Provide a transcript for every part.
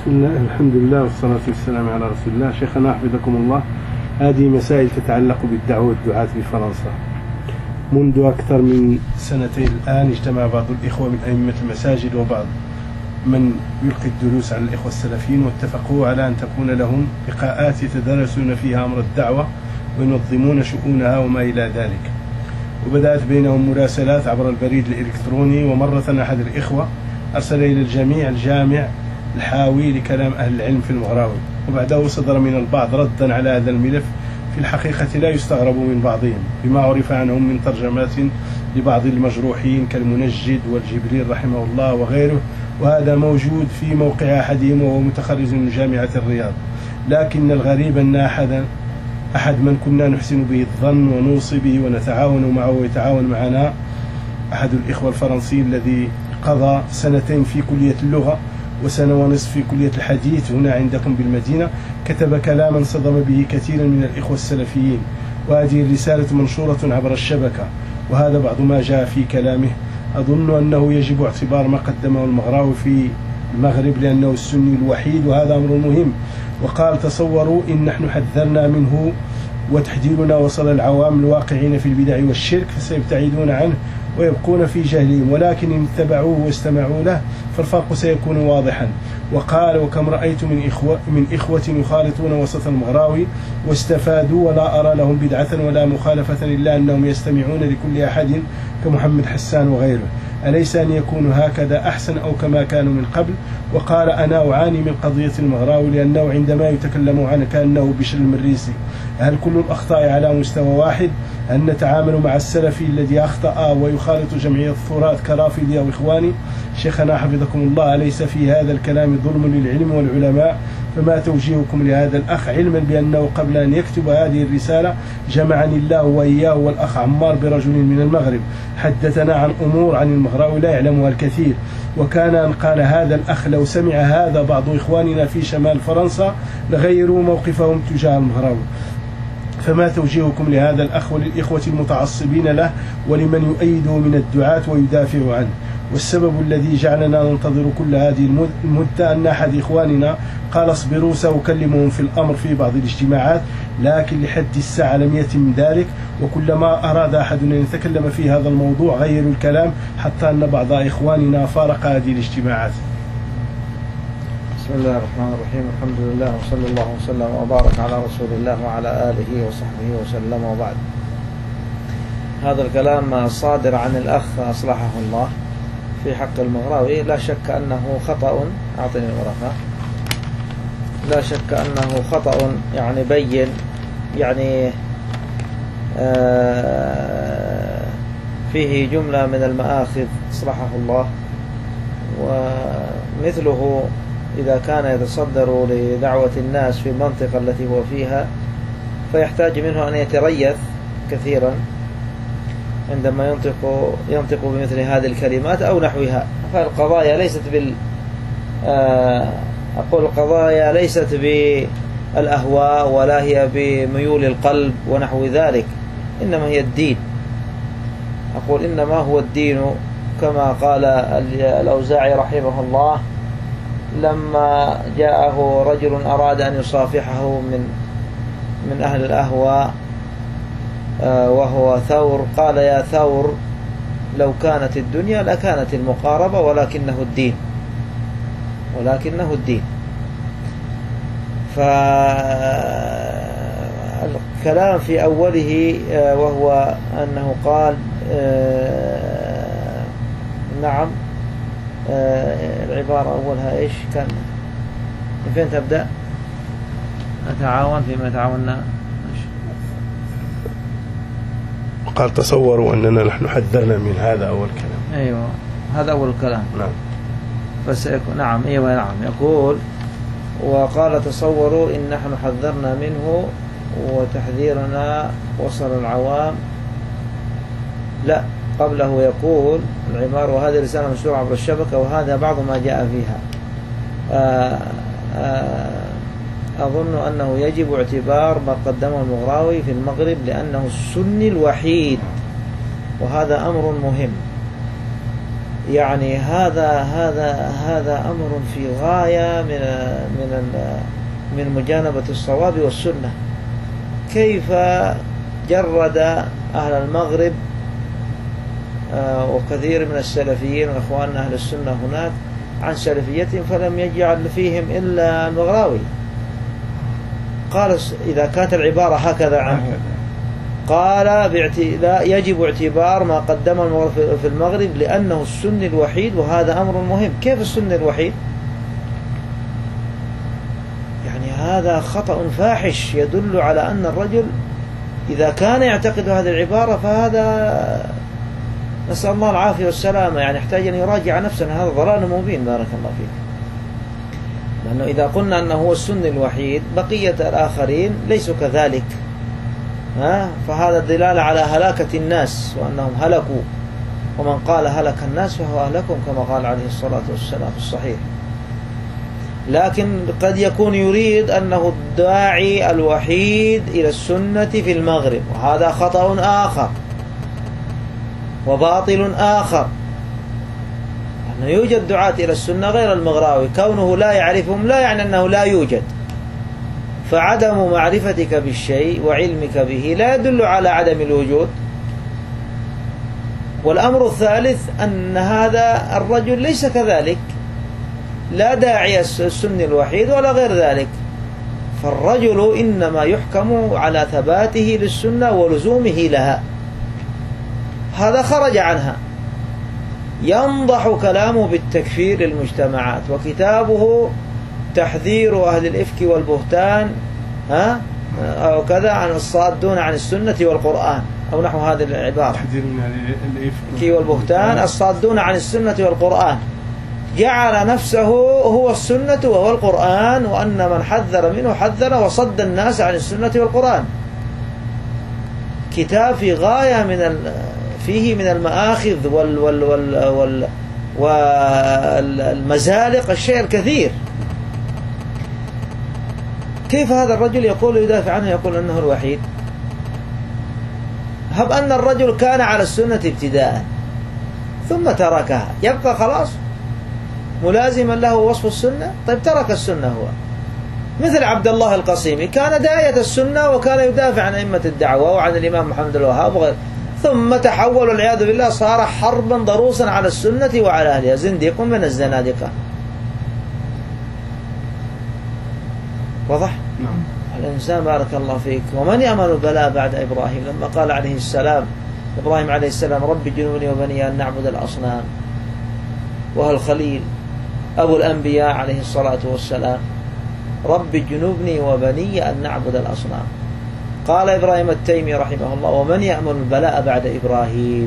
بسم الله، الحمد لله والصلاة والسلام على رسول الله. شيخنا حفظكم الله، هذه مسائل تتعلق بالدعوة والدعاة بفرنسا. منذ أكثر من سنتين الآن اجتمع بعض الإخوة من أئمة المساجد وبعض من يلقي الدروس على الإخوة السلفيين، واتفقوا على أن تكون لهم لقاءات يتدارسون فيها أمر الدعوة وينظمون شؤونها وما إلى ذلك. وبدأت بينهم مراسلات عبر البريد الإلكتروني، ومرة أحد الإخوة أرسل إلى الجميع الجامع الحاوي لكلام أهل العلم في المغراوي، وبعده صدر من البعض ردا على هذا الملف في الحقيقة لا يستغرب من بعضهم بما عرف عنهم من ترجمات لبعض المجروحين كالمنجد والجبريل رحمه الله وغيره، وهذا موجود في موقع أحدهم وهو متخرج من جامعة الرياض. لكن الغريب أن أحد من كنا نحسن به الظن ونوصي به ونتعاون معه ويتعاون معنا، أحد الإخوة الفرنسيين الذي قضى سنتين في كلية اللغة وسنة ونصف في كلية الحديث هنا عندكم بالمدينة، كتب كلاما صدم به كثيرا من الإخوة السلفيين، وهذه الرسالة منشورة عبر الشبكة، وهذا بعض ما جاء في كلامه. أظن أنه يجب اعتبار ما قدمه المغراوي في المغرب لأنه السني الوحيد، وهذا أمر مهم. وقال: تصوروا إن نحن حذرنا منه وتحذيرنا وصل العوام الواقعين في البدع والشرك فسيبتعدون عنه ويبقون في جهلهم، ولكن إن اتبعوه واستمعوا له فالفرق سيكون واضحا. وقال: وكم رأيت من إخوة يخالطون وسط المغراوي واستفادوا ولا أرى لهم بدعة ولا مخالفة إلا أنهم يستمعون لكل أحد كمحمد حسان وغيره. أليس أن يكون هكذا أحسن أو كما كانوا من قبل؟ وقال: أنا أعاني من قضية المغراوي لأنه عندما يتكلم عنه كأنه بشر المريسي. هل كل الأخطاء على مستوى واحد؟ هل نتعامل مع السلفي الذي أخطأ ويخالط جمعية الثورات كرافضي أو إخواني؟ شيخنا حفظكم الله، أليس في هذا الكلام ظلم للعلم والعلماء؟ فما توجيهكم لهذا الأخ، علما بأنه قبل أن يكتب هذه الرسالة جمعني الله وإياه والأخ عمار برجل من المغرب حدثنا عن أمور عن المغراوي لا يعلمها الكثير، وكان أن قال هذا الأخ لو سمع هذا بعض إخواننا في شمال فرنسا لغيروا موقفهم تجاه المغراوي. فما توجيهكم لهذا الأخ وللإخوة المتعصبين له ولمن يؤيده من الدعاة ويدافع عنه؟ والسبب الذي جعلنا ننتظر كل هذه المدة أن أحد إخواننا قال: اصبروا سأكلمهم في الأمر في بعض الاجتماعات، لكن لحد الساعة لم يتم ذلك، وكلما أراد أحد أن يتكلم في هذا الموضوع غيروا الكلام حتى أن بعض إخواننا فارق هذه الاجتماعات. بسم الله الرحمن الرحيم، الحمد لله وصلى الله وسلم وبارك على رسول الله وعلى آله وصحبه وسلم، وبعد. هذا الكلام الصادر عن الأخ أصلحه الله في حق المغراوي لا شك أنه خطأ. أعطني الورقة. لا شك أنه خطأ يعني بين، يعني فيه جملة من المآخذ أصلحه الله، ومثله إذا كان يتصدر لدعوة الناس في المنطقة التي هو فيها فيحتاج منه أن يتريث كثيرا عندما ينطق بمثل هذه الكلمات أو نحوها. فالقضايا ليست أقول القضايا ليست بالأهواء ولا هي بميول القلب ونحو ذلك، إنما هي الدين. أقول إنما هو الدين كما قال الأوزاعي رحمه الله لما جاءه رجل أراد أن يصافحه من أهل الأهواء وهو ثور، قال: يا ثور لو كانت الدنيا لكانت المقاربة ولكنه الدين. فالكلام في أوله وهو أنه قال نعم، العبارة أولها إيش كان؟ من فين تبدأ؟ نتعاون فيما تعاوننا. قال: تصوروا أننا نحن حذرنا من هذا أول كلام. أيوة، هذا أول الكلام. نعم. نعم، أيوة، نعم. يقول: وقال: تصوروا إن نحن حذرنا منه وتحذيرنا وصل العوام. لا، قبله يقول العبارة: وهذه رسالة منشورة عبر الشبكة وهذا بعض ما جاء فيها. أظن أنه يجب اعتبار ما قدمه المغراوي في المغرب لأنه السني الوحيد، وهذا أمر مهم. يعني هذا أمر في غاية من مجانبة الصواب والسنة. كيف جرد أهل المغرب وكثير من السلفيين وإخواننا أهل السنة هناك عن سلفيتهم فلم يجعل فيهم إلا المغراوي. قال إذا كانت العبارة هكذا عنه قال لا يجب اعتبار ما قدمه في المغرب لأنه السني الوحيد، وهذا أمر مهم. كيف السني الوحيد؟ يعني هذا خطأ فاحش يدل على أن الرجل إذا كان يعتقد هذه العبارة فهذا نسأل الله العافية والسلامة، يعني يحتاج أن يراجع نفسه. هذا ضلال مبين بارك الله فيك. لأنه إذا قلنا أنه هو السني الوحيد بقية الآخرين ليسوا كذلك، فهذا دلالة على هلاكة الناس وأنهم هلكوا، ومن قال هلك الناس فهو أهلكهم كما قال عليه الصلاة والسلام في الصحيح. لكن قد يكون يريد أنه الداعي الوحيد إلى السنة في المغرب، وهذا خطأ آخر وباطل آخر. أنه يوجد دعاة إلى السنة غير المغراوي، كونه لا يعرفهم لا يعني أنه لا يوجد. فعدم معرفتك بالشيء وعلمك به لا يدل على عدم الوجود. والأمر الثالث أن هذا الرجل ليس كذلك، لا داعي السني الوحيد ولا غير ذلك. فالرجل إنما يحكم على ثباته للسنة ولزومه لها. هذا خرج عنها، ينضح كلامه بالتكفير للمجتمعات، وكتابه تحذير أهل الإفك والبهتان أو كذا عن الصادون عن السنة والقرآن، أو نحو هذه العبارة، تحذير من الإفك والبهتان الصادون عن السنة والقرآن. جعل نفسه هو السنة وهو القرآن، وأن من حذر منه حذر وصد الناس عن السنة والقرآن. كتاب في غاية فيه من المآخذ والمزالق الشيء الكثير. كيف هذا الرجل يقول يدافع عنه يقول أنه الوحيد؟ هب أن الرجل كان على السنة ابتداء ثم تركها، يبقى خلاص ملازما له وصف السنة؟ طيب ترك السنة هو، مثل عبد الله القصيمي كان داعية السنة وكان يدافع عن أئمة الدعوة وعن الإمام محمد الوهاب وغيره، ثم تحول والعياذ بالله صار حربا ضروسا على السنة وعلى أهلها، زنديق من الزنادقة. واضح؟ نعم. الإنسان بارك الله فيك ومن يأمن البلاء بعد إبراهيم، لما قال عليه السلام إبراهيم عليه السلام رب جنوبني وبني أن نعبد الأصنام، وهو الخليل أبو الأنبياء عليه الصلاة والسلام، رب جنوبني وبني أن نعبد الأصنام. قال إبراهيم التيمي رحمه الله ومن يأمن البلاء بعد إبراهيم.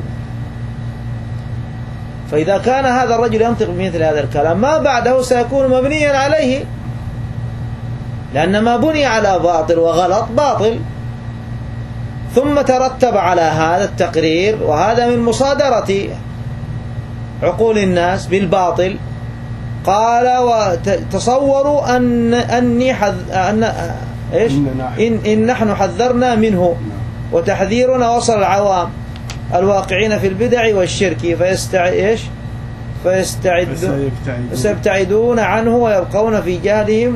فإذا كان هذا الرجل ينطق بمثل هذا الكلام ما بعده سيكون مبنيا عليه، لأن ما بني على باطل وغلط باطل، ثم ترتب على هذا التقرير، وهذا من مصادرة عقول الناس بالباطل. قال وتصوروا إن نحن حذرنا منه، وتحذيرنا وصل العوام الواقعين في البدع والشرك فيستبتعدون عنه ويبقون في جهلهم،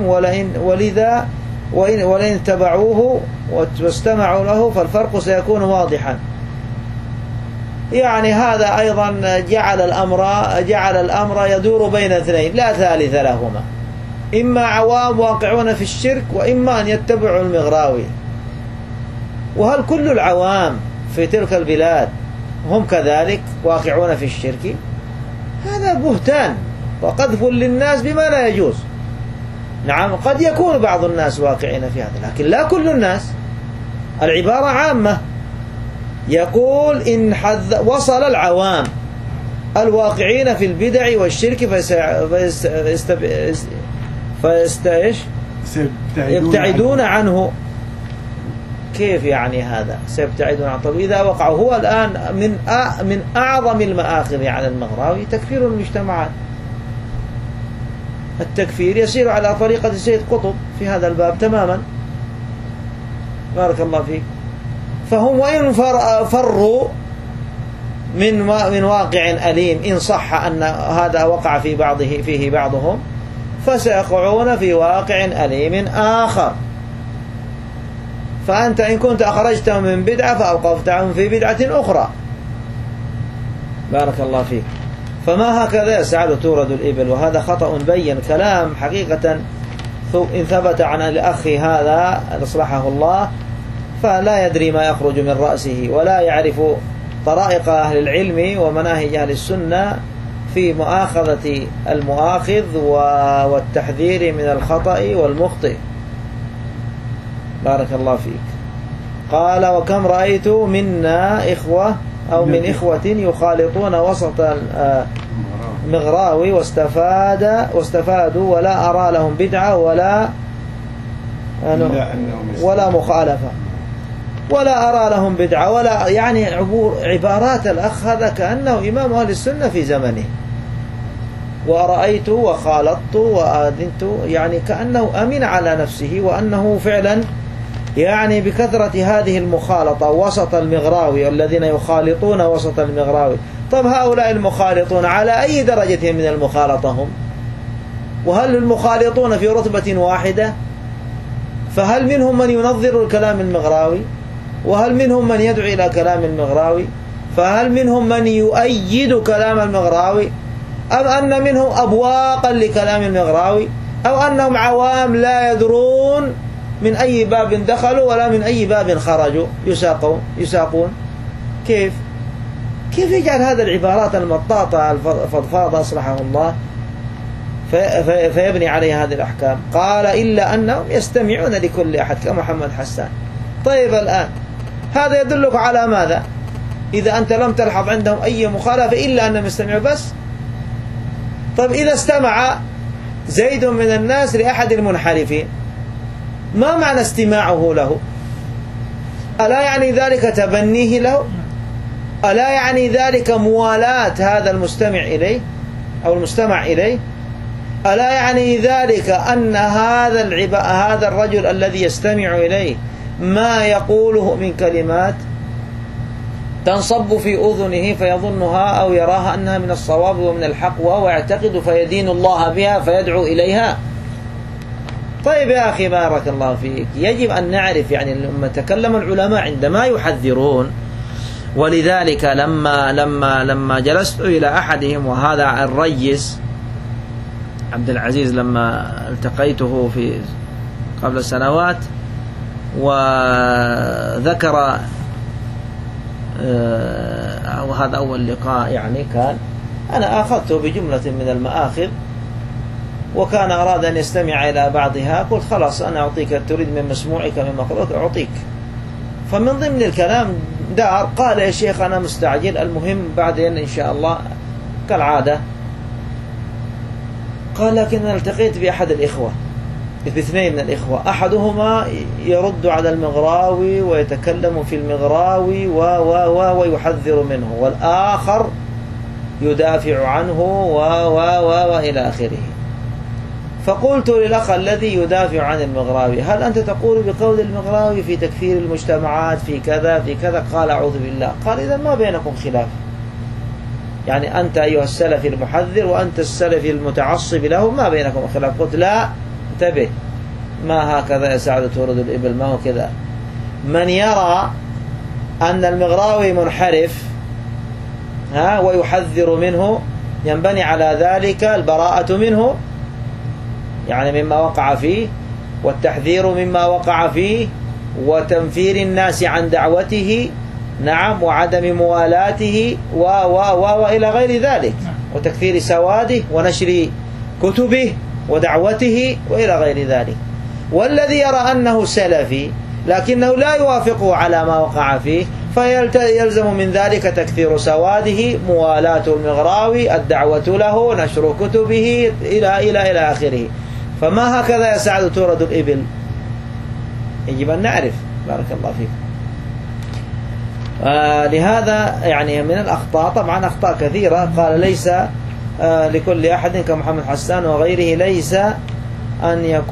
ولئن اتبعوه واستمعوا له فالفرق سيكون واضحا. يعني هذا أيضا جعل الأمر يدور بين اثنين لا ثالث لهما، إما عوام واقعون في الشرك وإما أن يتبعوا المغراوي. وهل كل العوام في تلك البلاد هم كذلك واقعون في الشرك؟ هذا بهتان وقذف للناس بما لا يجوز. نعم قد يكون بعض الناس واقعين في هذا، لكن لا كل الناس. العبارة عامة، يقول إن وصل العوام الواقعين في البدع والشرك يبتعدون عنه. كيف يعني هذا سيبتعدون عنه؟ طب إذا وقعوا، هو الآن من أعظم المآخذ على المغراوي تكفير المجتمعات. التكفير يسير على طريقة سيد قطب في هذا الباب تماما بارك الله فيك. فهم وإن فروا من واقع أليم إن صح أن هذا وقع فيه بعضهم، فسيقعون في واقع أليم آخر. فأنت إن كنت أخرجتهم من بدعة فأوقفتهم في بدعة أخرى. بارك الله فيك. فما هكذا يسعد تورد الإبل، وهذا خطأ بين كلام حقيقة. إن ثبت عن الأخ هذا أصلحه الله فلا يدري ما يخرج من رأسه، ولا يعرف طرائق أهل العلم ومناهج أهل السنة في مؤاخذة المؤاخذ والتحذير من الخطأ والمخطئ. بارك الله فيك. قال: وكم رأيت منا إخوة أو من إخوة يخالطون وسط المغراوي واستفادوا ولا أرى لهم بدعة ولا مخالفة، ولا أرى لهم بدعة ولا يعني عبارات الأخ هذا كأنه إمام أهل السنة في زمنه. ورأيت وخالطت وآذنت، يعني كأنه أمن على نفسه، وأنه فعلا يعني بكثرة هذه المخالطة وسط المغراوي، الذين يخالطون وسط المغراوي. طب هؤلاء المخالطون على أي درجة من المخالطة هم؟ وهل المخالطون في رتبة واحدة؟ فهل منهم من ينظر الكلام المغراوي؟ وهل منهم من يدعو إلى كلام المغراوي؟ فهل منهم من يؤيد كلام المغراوي؟ أم أن منهم أبواقا لكلام المغراوي؟ أو أنهم عوام لا يدرون من أي باب دخلوا ولا من أي باب خرجوا يساقون؟ كيف يجعل هذا العبارات المطاطة الفضفاضة أصلحه الله فيبني عليها هذه الأحكام؟ قال: إلا أنهم يستمعون لكل أحد كمحمد حسان. طيب الآن هذا يدلك على ماذا؟ إذا أنت لم تلحظ عندهم أي مخالفة إلا أنهم يستمعوا بس. طيب إذا استمع زيد من الناس لأحد المنحرفين، ما معنى استماعه له؟ ألا يعني ذلك تبنيه له؟ ألا يعني ذلك موالاة هذا المستمع إليه أو المستمع إليه؟ ألا يعني ذلك أن هذا الرجل الذي يستمع إليه ما يقوله من كلمات تنصب في أذنه فيظنها أو يراها أنها من الصواب ومن الحق وهو يعتقد فيدين الله بها فيدعو إليها؟ طيب يا أخي بارك الله فيك، يجب أن نعرف يعني لما تكلم العلماء عندما يحذرون. ولذلك لما جلست إلى أحدهم، وهذا الريس عبد العزيز، لما التقيته في قبل سنوات وذكر وهذا أول لقاء يعني كان أنا أخذته بجملة من المآخذ، وكان أراد أن يستمع إلى بعضها، قلت خلاص أنا أعطيك، تريد من مسموعك من مقروءك أعطيك. فمن ضمن الكلام دار قال: يا شيخ أنا مستعجل، المهم بعدين إن شاء الله كالعادة. قال: لكن أنا التقيت بأحد الإخوة، باثنين من الإخوة، أحدهما يرد على المغراوي ويتكلم في المغراوي ويحذر منه، والآخر يدافع عنه وإلى آخره. فقلت للأخ الذي يدافع عن المغراوي: هل أنت تقول بقول المغراوي في تكفير المجتمعات في كذا في كذا؟ قال: أعوذ بالله. قال: إذا ما بينكم خلاف، يعني أنت أيها السلفي المحذر وأنت السلفي المتعصب له ما بينكم خلاف. قلت: لا، انتبه، ما هكذا يا سعد تورد الإبل، ما هو كذا. من يرى أن المغراوي منحرف ويحذر منه ينبني على ذلك البراءة منه، يعني مما وقع فيه، والتحذير مما وقع فيه، وتنفير الناس عن دعوته، نعم، وعدم موالاته وإلى غير ذلك، وتكثير سواده ونشر كتبه ودعوته وإلى غير ذلك. والذي يرى أنه سلفي لكنه لا يوافقه على ما وقع فيه فيلزم من ذلك تكثير سواده، موالاة المغراوي، الدعوة له، نشر كتبه إلى آخره. فما هكذا يا سعد تورد الإبل؟ يجب أن نعرف. بارك الله فيك. لهذا يعني من الأخطاء، طبعا أخطاء كثيرة. قال: ليس لكل أحد كمحمد حسان وغيره أليس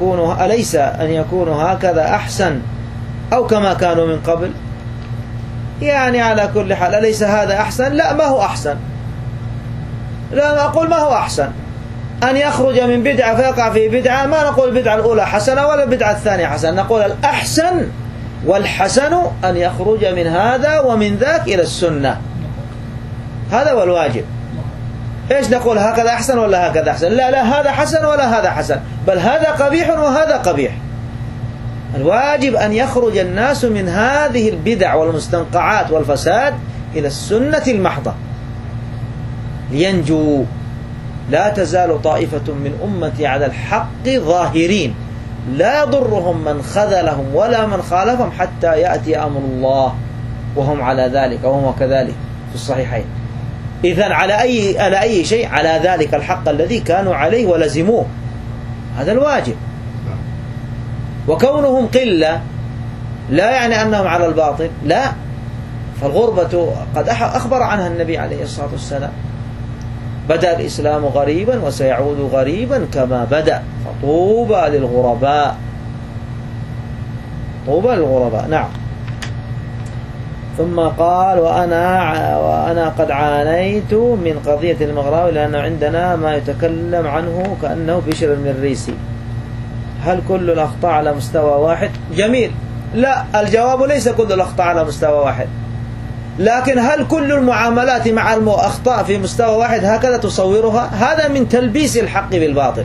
أن يكونوا هكذا أحسن أو كما كانوا من قبل؟ يعني على كل حال أليس هذا أحسن؟ لا، ما هو أحسن. لا أقول ما هو أحسن أن يخرج من بدعة فيقع في بدعة. ما نقول البدعة الأولى حسنة ولا البدعة الثانية حسنة، نقول الأحسن والحسن أن يخرج من هذا ومن ذاك إلى السنة. هذا هو الواجب. إيش نقول هكذا أحسن ولا هكذا أحسن؟ لا لا، هذا حسن ولا هذا حسن، بل هذا قبيح وهذا قبيح. الواجب أن يخرج الناس من هذه البدع والمستنقعات والفساد إلى السنة المحضة لينجوا. لا تزال طائفة من أمتي على الحق ظاهرين لا يضرهم من خذلهم ولا من خالفهم حتى يأتي أمر الله وهم على ذلك، وهم كذلك في الصحيحين. إذن على أي شيء؟ على ذلك الحق الذي كانوا عليه ولزموه. هذا الواجب. وكونهم قلة لا يعني أنهم على الباطل، لا. فالغربة قد أخبر عنها النبي عليه الصلاة والسلام: بدأ الإسلام غريبا وسيعود غريبا كما بدأ، فطوبى للغرباء. طوبى للغرباء. نعم. ثم قال: وأنا قد عانيت من قضية المغراوي لأنه عندنا ما يتكلم عنه كأنه بشر المريسي. هل كل الأخطاء على مستوى واحد؟ جميل. لا، الجواب ليس كل الأخطاء على مستوى واحد، لكن هل كل المعاملات مع الأخطاء في مستوى واحد هكذا تصورها؟ هذا من تلبيس الحق بالباطل.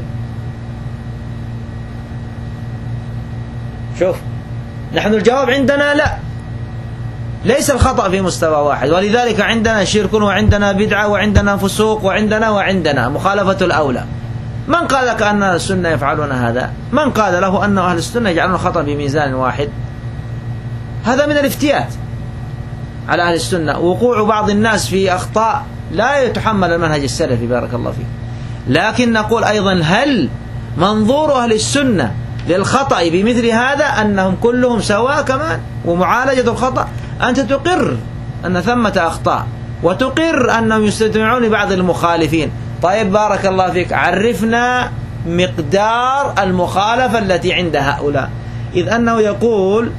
شوف، نحن الجواب عندنا لا، ليس الخطأ في مستوى واحد، ولذلك عندنا شرك وعندنا بدعة وعندنا فسوق وعندنا مخالفة الأولى. من قال لك أن السنة يفعلون هذا؟ من قال له أن أهل السنة يجعلون الخطأ بميزان واحد؟ هذا من الافتيات على أهل السنة. وقوع بعض الناس في أخطاء لا يتحمل المنهج السلفي بارك الله فيه. لكن نقول أيضا: هل منظور أهل السنة للخطأ بمثل هذا أنهم كلهم سواء كمان؟ ومعالجة الخطأ أنت تقر أن ثمة أخطاء وتقر أنهم يستمعون لبعض المخالفين. طيب بارك الله فيك، عرفنا مقدار المخالفة التي عند هؤلاء. إذ أنه يقول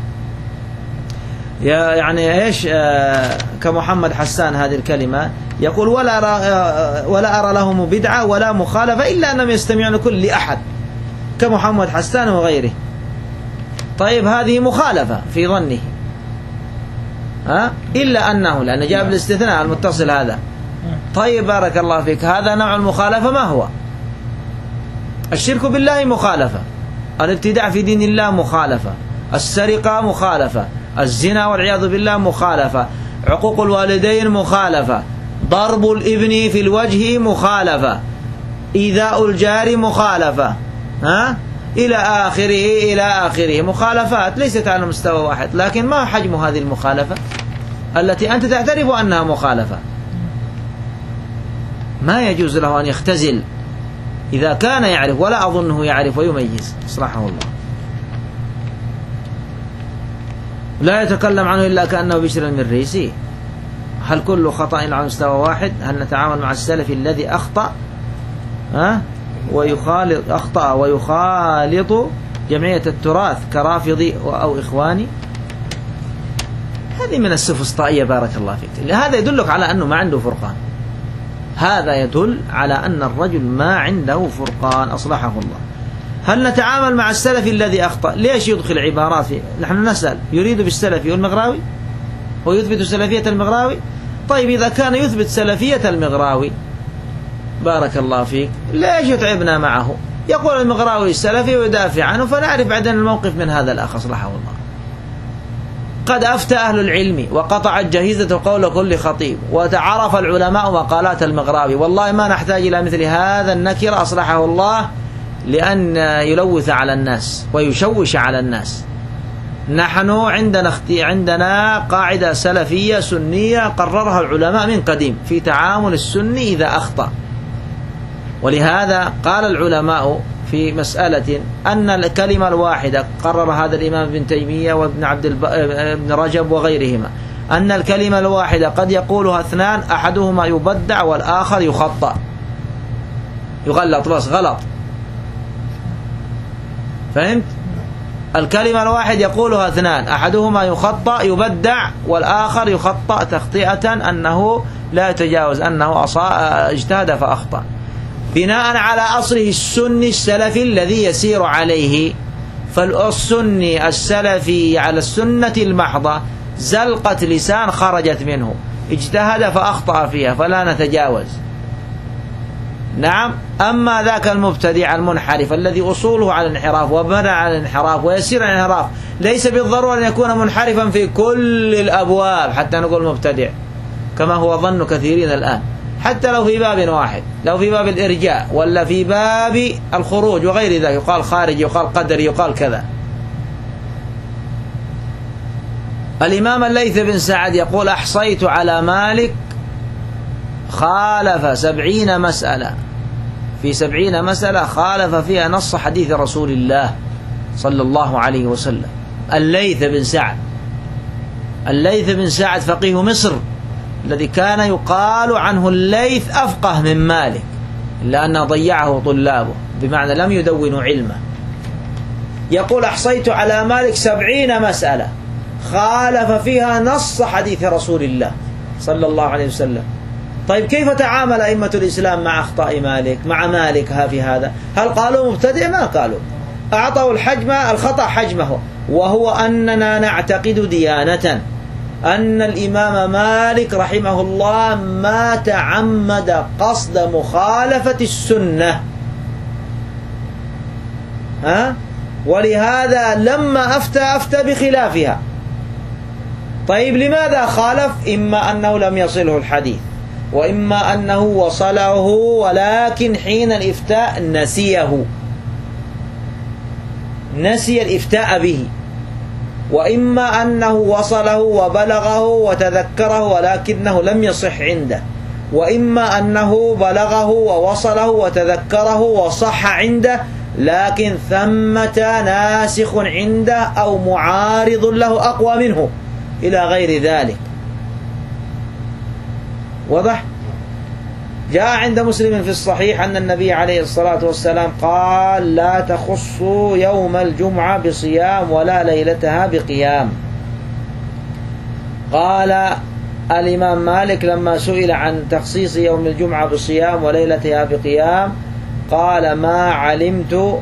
يعني إيش كمحمد حسان هذه الكلمة، يقول: ولا أرى لهم بدعة ولا مخالفة إلا أنهم يستمعون كل أحد كمحمد حسان وغيره. طيب هذه مخالفة في ظنه، إلا أنه لأن جاب الاستثناء المتصل هذا. طيب بارك الله فيك، هذا نوع المخالفة ما هو؟ الشرك بالله مخالفة، الابتداع في دين الله مخالفة، السرقة مخالفة، الزنا والعياذ بالله مخالفة، عقوق الوالدين مخالفة، ضرب الابن في الوجه مخالفة، إيذاء الجار مخالفة، إلى آخره مخالفات ليست على مستوى واحد. لكن ما حجم هذه المخالفة التي أنت تعترف أنها مخالفة؟ ما يجوز له أن يختزل إذا كان يعرف، ولا أظنه يعرف ويميز أصلحه الله. لا يتكلم عنه إلا كأنه بشر المريسي. هل كل خطأ على مستوى واحد؟ هل نتعامل مع السلف الذي أخطأ ويخالط جمعية التراث كرافضي أو إخواني؟ هذه من السفسطائية بارك الله فيك. هذا يدلك على أنه ما عنده فرقان. هذا يدل على أن الرجل ما عنده فرقان أصلحه الله. هل نتعامل مع السلف الذي أخطأ؟ ليش يدخل عبارات نحن نسأل يريد بالسلفي والمغراوي ويثبت سلفية المغراوي؟ طيب إذا كان يثبت سلفية المغراوي بارك الله فيك ليش يتعبنا معه؟ يقول المغراوي السلفي ويدافع عنه، فنعرف بعدين الموقف من هذا الأخ أصلحه الله. قد أفتى أهل العلم وقطعت جهيزة قول كل خطيب، وتعرف العلماء مقالات المغراوي. والله ما نحتاج إلى مثل هذا النكر أصلحه الله لأن يلوث على الناس ويشوش على الناس. نحن عندنا قاعدة سلفية سنية قررها العلماء من قديم في تعامل السني إذا أخطأ. ولهذا قال العلماء في مسألة أن الكلمة الواحدة، قرر هذا الإمام ابن تيمية وابن ابن رجب وغيرهما، أن الكلمة الواحدة قد يقولها اثنان، أحدهما يبدع والآخر يخطأ يغلط، بس غلط. فهمت؟ الكلمة الواحد يقولها اثنان، أحدهما يخطأ يبدع، والآخر يخطأ تخطئة أنه لا يتجاوز، أنه اجتهد فأخطأ، بناء على أصله السني السلفي الذي يسير عليه. فالسني السلفي على السنة المحضة زلقة لسان خرجت منه، اجتهد فأخطأ فيها فلا نتجاوز. نعم. أما ذاك المبتدع المنحرف الذي أصوله على الانحراف وبنى على الانحراف ويسير على الانحراف، ليس بالضرورة أن يكون منحرفا في كل الأبواب حتى نقول مبتدع، كما هو ظن كثيرين الآن، حتى لو في باب واحد، لو في باب الإرجاء ولا في باب الخروج وغير ذلك، يقال خارج، يقال قدري، يقال كذا. الإمام الليث بن سعد يقول: أحصيت على مالك خالف 70 مسألة، في 70 مسألة خالف فيها نص حديث رسول الله صلى الله عليه وسلم. الليث بن سعد، الليث بن سعد فقيه مصر الذي كان يقال عنه الليث أفقه من مالك، إلا أنه ضيعه طلابه، بمعنى لم يدونوا علمه. يقول: أحصيت على مالك 70 مسألة خالف فيها نص حديث رسول الله صلى الله عليه وسلم. طيب كيف تعامل أئمة الإسلام مع أخطاء مالك، مع مالك في هذا؟ هل قالوا مبتدع؟ ما قالوا، أعطوا الخطأ حجمه، وهو أننا نعتقد ديانة أن الإمام مالك رحمه الله ما تعمد قصد مخالفة السنة، ولهذا لما أفتى بخلافها. طيب لماذا خالف؟ إما أنه لم يصله الحديث، وإما أنه وصله ولكن حين الإفتاء نسي الإفتاء به، وإما أنه وصله وبلغه وتذكره ولكنه لم يصح عنده، وإما أنه بلغه ووصله وتذكره وصح عنده لكن ثمة ناسخ عنده أو معارض له أقوى منه إلى غير ذلك. واضح؟ جاء عند مسلم في الصحيح أن النبي عليه الصلاة والسلام قال: لا تخصوا يوم الجمعة بصيام ولا ليلتها بقيام. قال الإمام مالك لما سئل عن تخصيص يوم الجمعة بصيام وليلتها بقيام قال: ما علمت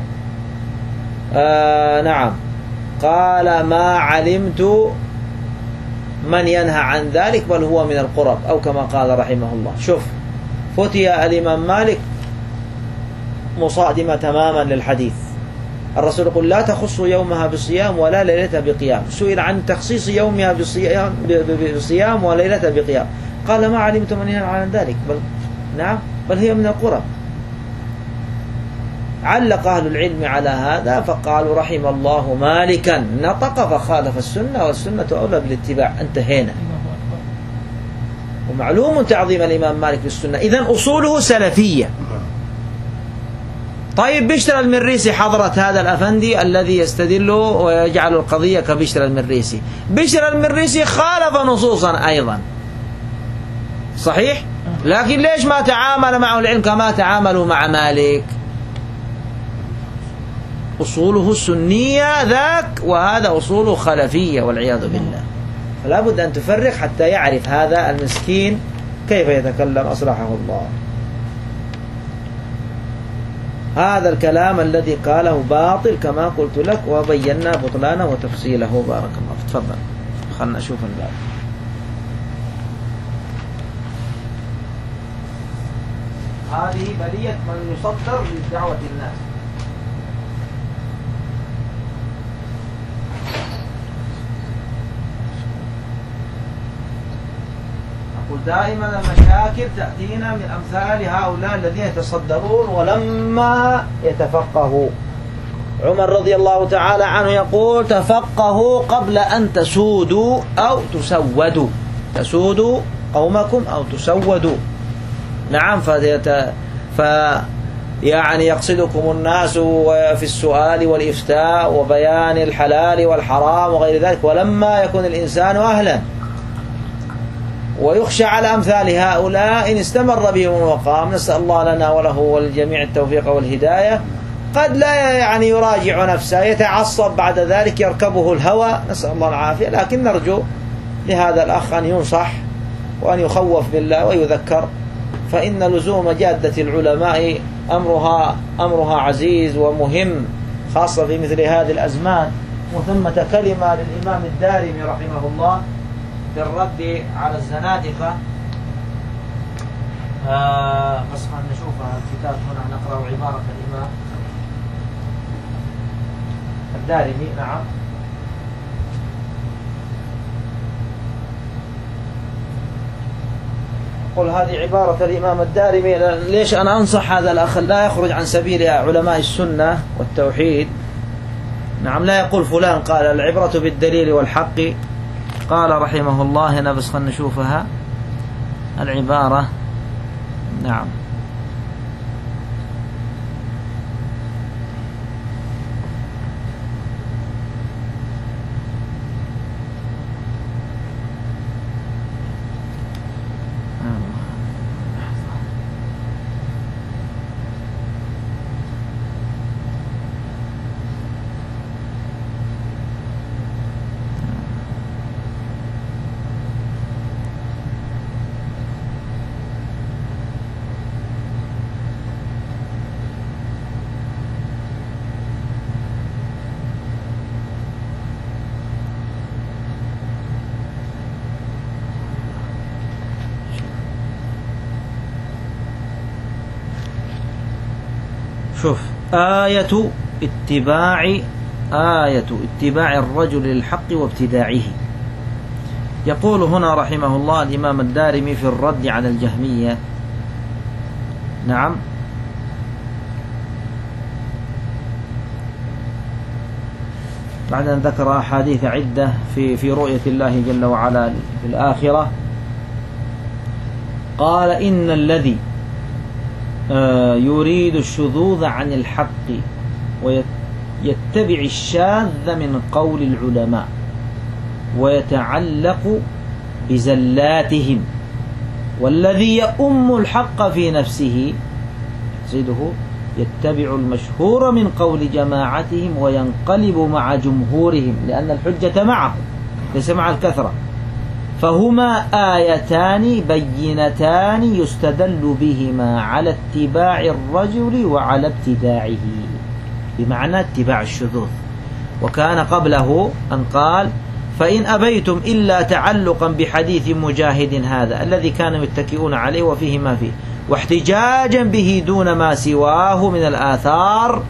قال: ما علمت من ينهى عن ذلك، بل هو من القرب، أو كما قال رحمه الله. شوف، فتي الإمام مالك مصادمة تماما للحديث. الرسول يقول: لا تخص يومها بصيام ولا ليلتها بقيام. سئل عن تخصيص يومها بصيام وليلتها بقيام قال: ما علمت من ينهى عن ذلك، بل هي من القرب. علق أهل العلم على هذا فقالوا: رحم الله مالكا نطق فخالف السنة، والسنة أولى بالاتباع. انتهينا. ومعلوم تعظيم الإمام مالك بالسنة، إذن أصوله سلفية. طيب بشر المريسي حضرة هذا الأفندي الذي يستدل ويجعل القضية كبشر المريسي. بشر المريسي خالف نصوصا أيضا صحيح، لكن ليش ما تعامل معه العلم كما تعاملوا مع مالك؟ أصوله السنية ذاك، وهذا أصوله خلفية والعياذ بالله. فلا بد أن تفرق حتى يعرف هذا المسكين كيف يتكلم أصلحه الله. هذا الكلام الذي قاله باطل كما قلت لك، وبينا بطلانه وتفصيله. بارك الله. تفضل، خلنا نشوف الباب. هذه بلية من يصدر لدعوة الناس. دائما المشاكل تأتينا من أمثال هؤلاء الذين يتصدرون ولما يتفقهوا. عمر رضي الله تعالى عنه يقول: تفقهوا قبل أن تسودوا أو تسودوا، تسودوا قومكم أو تسودوا. نعم. يعني يقصدكم الناس في السؤال والإفتاء وبيان الحلال والحرام وغير ذلك، ولما يكون الإنسان أهلا. ويخشى على أمثال هؤلاء إن استمر بهم وقام. نسأل الله لنا وله وللجميع التوفيق والهداية، قد لا يعني يراجع نفسه، يتعصب بعد ذلك يركبه الهوى، نسأل الله العافية. لكن نرجو لهذا الأخ أن ينصح وأن يخوف بالله ويذكر، فإن لزوم جادة العلماء أمرها عزيز ومهم، خاصة في مثل هذه الأزمان. وثمة كلمة للإمام الدارمي رحمه الله في الرد على الزنادقة، بس خلينا نشوفها الكتاب هنا، نقرأ عبارة الإمام الدارمي. نعم، قل هذه عبارة الإمام الدارمي. ليش أنا أنصح هذا الأخ لا يخرج عن سبيل علماء السنة والتوحيد؟ نعم، لا يقول فلان قال، العبرة بالدليل والحق. قال رحمه الله هنا، بس خلنا نشوفها العبارة. نعم، شوف، آية اتباع الرجل للحق وابتداعه. يقول هنا رحمه الله الإمام الدارمي في الرد على الجهمية. نعم، بعد أن ذكر أحاديث عدة في رؤية الله جل وعلا في الآخرة، قال إن الذي يريد الشذوذ عن الحق ويتبع الشاذ من قول العلماء ويتعلق بزلاتهم، والذي يؤم الحق في نفسه زيده يتبع المشهور من قول جماعتهم وينقلب مع جمهورهم، لأن الحجة معهم ليس مع الكثرة. فهما آيتان بينتان يستدل بهما على اتباع الرجل وعلى ابتداعه، بمعنى اتباع الشذوذ. وكان قبله أن قال: فإن أبيتم إلا تعلقا بحديث مجاهد هذا الذي كانوا يتكئون عليه وفيه ما فيه، واحتجاجا به دون ما سواه من الآثار،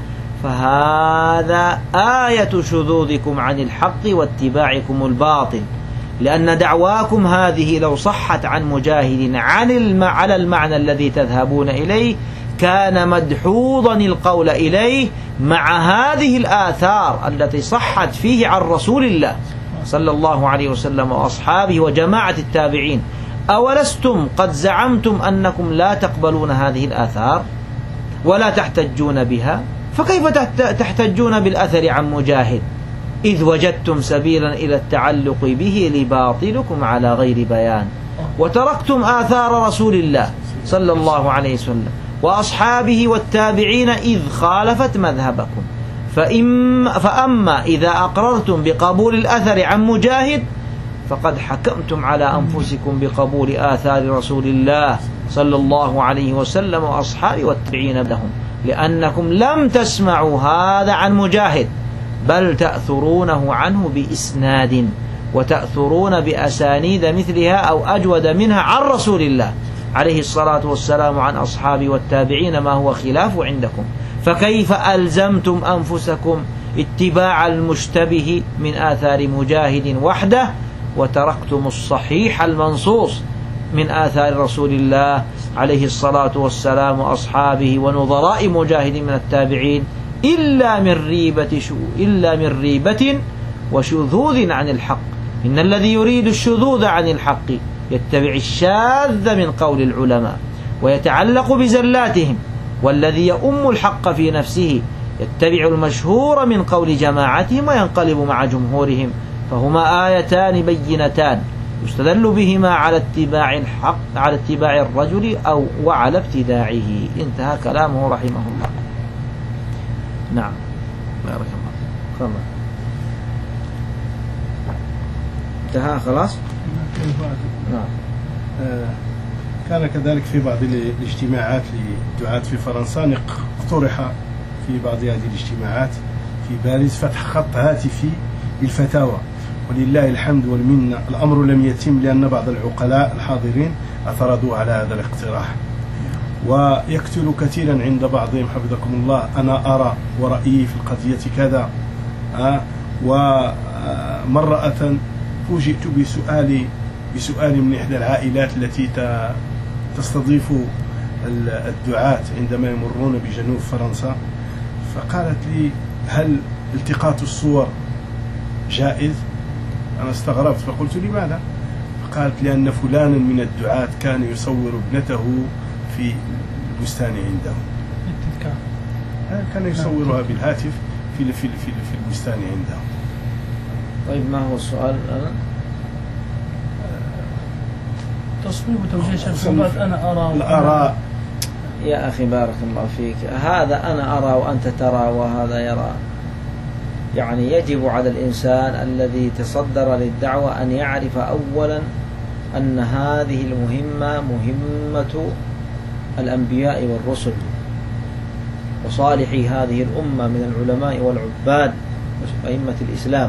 فهذا آية شذوذكم عن الحق واتباعكم الباطل، لأن دعواكم هذه لو صحت عن مجاهد على المعنى الذي تذهبون إليه كان مدحوظا القول إليه مع هذه الآثار التي صحت فيه عن رسول الله صلى الله عليه وسلم وأصحابه وجماعة التابعين. أولستم قد زعمتم أنكم لا تقبلون هذه الآثار ولا تحتجون بها، فكيف تحتجون بالأثر عن مجاهد إذ وجدتم سبيلا إلى التعلق به لباطلكم على غير بيان، وتركتم آثار رسول الله صلى الله عليه وسلم وأصحابه والتابعين إذ خالفت مذهبكم. فأما إذا أقررتم بقبول الأثر عن مجاهد فقد حكمتم على أنفسكم بقبول آثار رسول الله صلى الله عليه وسلم وأصحابه والتابعين لهم، لأنكم لم تسمعوا هذا عن مجاهد، بل تأثرونه عنه بإسناد وتأثرون بأسانيد مثلها أو أجود منها عن رسول الله عليه الصلاة والسلام عن أصحابه والتابعين ما هو خلاف عندكم. فكيف ألزمتم أنفسكم اتباع المشتبه من آثار مجاهد وحده وتركتم الصحيح المنصوص من آثار رسول الله عليه الصلاة والسلام وأصحابه ونظراء مجاهد من التابعين إلا من ريبة وشذوذ عن الحق؟ إن الذي يريد الشذوذ عن الحق يتبع الشاذ من قول العلماء ويتعلق بزلاتهم، والذي يؤم الحق في نفسه يتبع المشهور من قول جماعتهم وينقلب مع جمهورهم. فهما آيتان بينتان يستدل بهما على اتباع الحق، على اتباع الرجل وعلى ابتداعه. انتهى كلامه رحمه الله. نعم بارك الله. تفضل. انتهى خلاص؟ نعم. كان كذلك في بعض الاجتماعات للدعاة في فرنسا اقترح في بعض هذه الاجتماعات في باريس فتح خط هاتفي للفتاوى، ولله الحمد والمنة الأمر لم يتم لأن بعض العقلاء الحاضرين اعترضوا على هذا الاقتراح. ويكتل كثيرا عند بعضهم حفظكم الله أنا أرى ورأيي في القضية كذا. ومرة فوجئت بسؤال من إحدى العائلات التي تستضيف الدعاة عندما يمرون بجنوب فرنسا، فقالت لي هل التقاط الصور جائز؟ أنا استغربت فقلت لماذا؟ فقالت لأن فلانا من الدعاة كان يصور ابنته في البستان عنده، كان يصورها بالهاتف في البستان عنده. طيب ما هو السؤال الآن؟ تصويب وتوجيه شخصيات أنا أرى الآراء. يا أخي بارك الله فيك، هذا أنا أرى وأنت ترى وهذا يرى. يعني يجب على الإنسان الذي تصدر للدعوة أن يعرف أولا أن هذه المهمة مهمة الأنبياء والرسل وصالحي هذه الأمة من العلماء والعباد وأئمة الإسلام.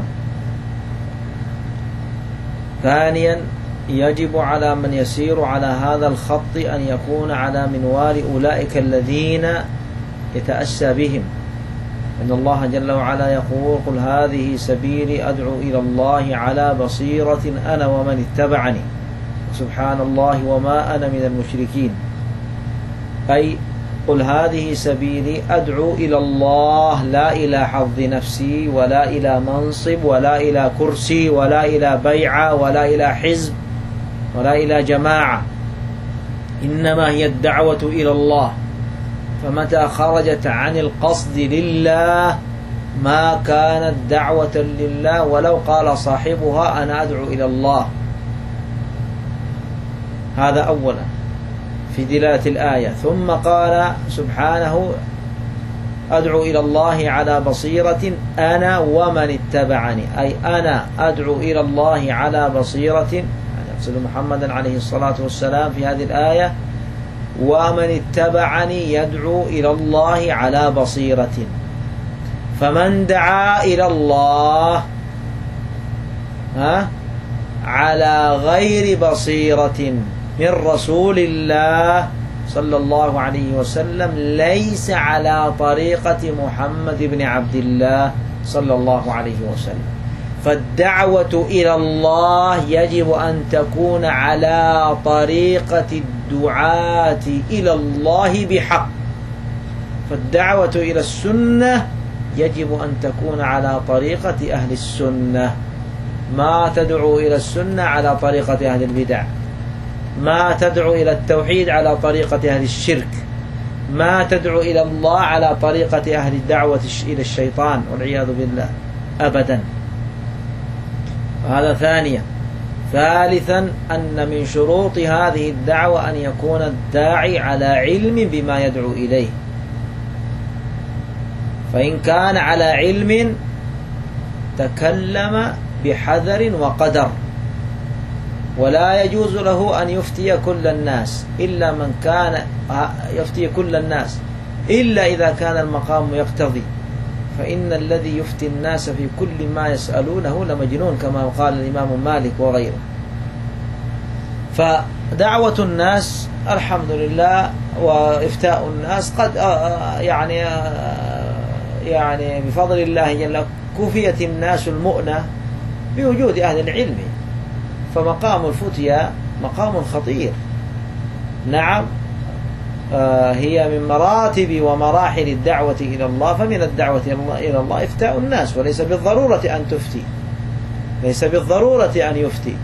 ثانيا يجب على من يسير على هذا الخط أن يكون على منوال أولئك الذين يتأسى بهم، أن الله جل وعلا يقول قل هذه سبيلي أدعو إلى الله على بصيرة أنا ومن اتبعني سبحان الله وما أنا من المشركين. أي قل هذه سبيلي أدعو إلى الله لا إلى حظ نفسي ولا إلى منصب ولا إلى كرسي ولا إلى بيعة ولا إلى حزب ولا إلى جماعة، إنما هي الدعوة إلى الله. فمتى خرجت عن القصد لله ما كانت دعوة لله ولو قال صاحبها أنا أدعو إلى الله. هذا أولا في دلالة الآية. ثم قال سبحانه أدعو إلى الله على بصيرة أنا ومن اتبعني، أي أنا أدعو إلى الله على بصيرة، يعني يقصد محمدا عليه الصلاة والسلام في هذه الآية، ومن اتبعني يدعو إلى الله على بصيرة. فمن دعا إلى الله على غير بصيرة من رسول الله صلى الله عليه وسلم ليس على طريقة محمد بن عبد الله صلى الله عليه وسلم. فالدعوة إلى الله يجب أن تكون على طريقة الدعاة إلى الله بحق. فالدعوة إلى السنة يجب أن تكون على طريقة أهل السنة، ما تدعو إلى السنة على طريقة أهل البدع، ما تدعو إلى التوحيد على طريقة أهل الشرك، ما تدعو إلى الله على طريقة أهل الدعوة إلى الشيطان والعياذ بالله أبدا. هذا ثانيا. ثالثا أن من شروط هذه الدعوة أن يكون الداعي على علم بما يدعو إليه. فإن كان على علم تكلم بحذر وقدر، ولا يجوز له أن يفتي كل الناس إلا من كان يفتي كل الناس إلا إذا كان المقام يقتضي، فإن الذي يفتي الناس في كل ما يسألونه لمجنون كما قال الإمام مالك وغيره. فدعوة الناس الحمد لله وإفتاء الناس قد يعني بفضل الله جل كفيت الناس المؤنة بوجود أهل العلم. فمقام الفتيا مقام خطير. نعم هي من مراتب ومراحل الدعوة إلى الله. فمن الدعوة إلى الله إفتاء الناس، وليس بالضرورة أن تفتي، ليس بالضرورة أن يفتي.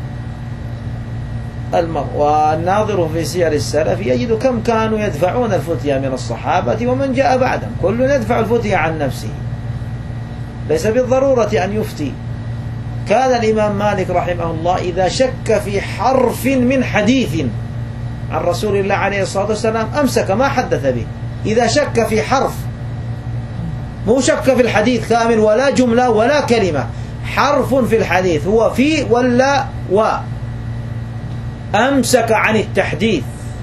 والناظر في سير السلف يجد كم كانوا يدفعون الفتيا من الصحابة ومن جاء بعدهم، كل يدفع الفتيا عن نفسه، ليس بالضرورة أن يفتي. كان الإمام مالك رحمه الله إذا شك في حرف من حديث عن رسول الله عليه الصلاة والسلام أمسك ما حدث به. إذا شك في حرف مو شك في الحديث كامل ولا جملة ولا كلمة، حرف في الحديث هو في ولا و، أمسك عن التحديث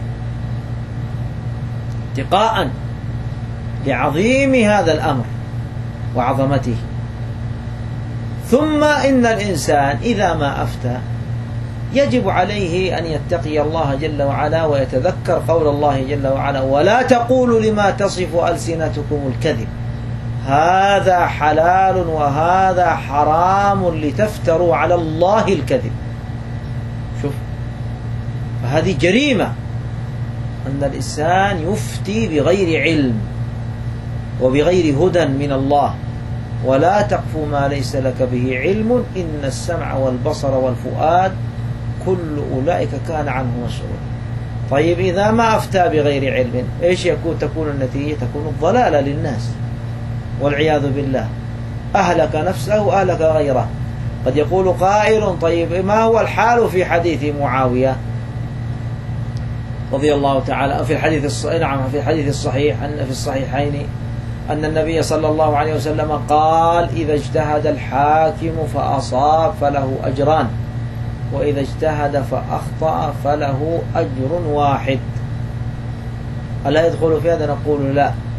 اتقاء لعظيم هذا الأمر وعظمته. ثم إن الإنسان إذا ما أفتى يجب عليه أن يتقي الله جل وعلا ويتذكر قول الله جل وعلا: ولا تقولوا لما تصف ألسنتكم الكذب هذا حلال وهذا حرام لتفتروا على الله الكذب. شوف، فهذه جريمة أن الإنسان يفتي بغير علم وبغير هدى من الله. ولا تقف ما ليس لك به علم إن السمع والبصر والفؤاد كل أولئك كان عنه مسؤولا. طيب إذا ما أفتى بغير علم إيش تكون النتيجة؟ تكون الضلالة للناس والعياذ بالله، أهلك نفسه أهلك غيره. قد يقول قائل: طيب ما هو الحال في حديث معاوية رضي الله تعالى في الحديث الصحيح أن في الصحيحين أن النبي صلى الله عليه وسلم قال: إذا اجتهد الحاكم فأصاب فله أجران، وإذا اجتهد فأخطأ فله أجر واحد. ألا يدخل في هذا؟ نقول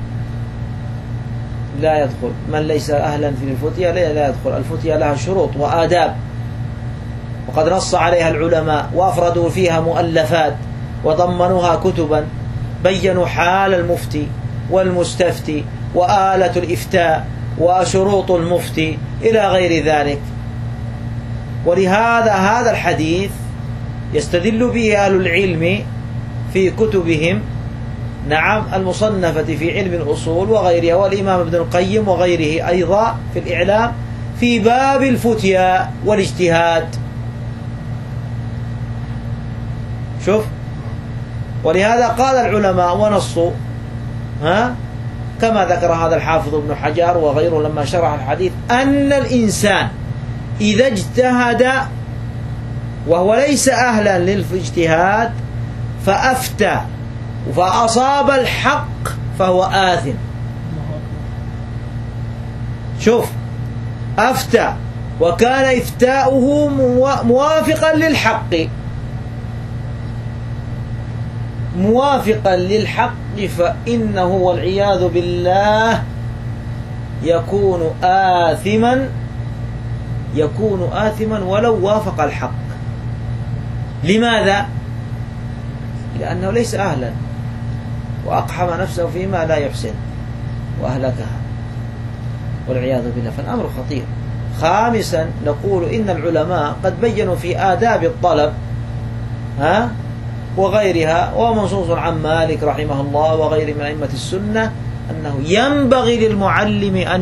لا يدخل. من ليس أهلا في الفتية لا يدخل. الفتية لها شروط وآداب، وقد نص عليها العلماء وأفردوا فيها مؤلفات وضمنوها كتبا بينوا حال المفتي والمستفتي وآلة الإفتاء وشروط المفتي إلى غير ذلك. ولهذا هذا الحديث يستدل به أهل العلم في كتبهم، نعم، المصنفة في علم الأصول وغيرها، والإمام ابن القيم وغيره أيضا في الإعلام في باب الفتيا والاجتهاد. شوف، ولهذا قال العلماء ونصوا كما ذكر هذا الحافظ ابن حجر وغيره لما شرح الحديث أن الإنسان إذا اجتهد وهو ليس أهلا للاجتهاد فأفتى فأصاب الحق فهو آثم. شوف، أفتى وكان إفتاؤه موافقا للحق فإنه والعياذ بالله يكون آثما ولو وافق الحق. لماذا؟ لأنه ليس أهلا وأقحم نفسه فيما لا يحسن وأهلكها والعياذ بالله، فالأمر خطير. خامسا نقول إن العلماء قد بينوا في آداب الطلب وغيرها، ومنصوص عن مالك رحمه الله وغير من أئمة السنة أنه ينبغي للمعلم أن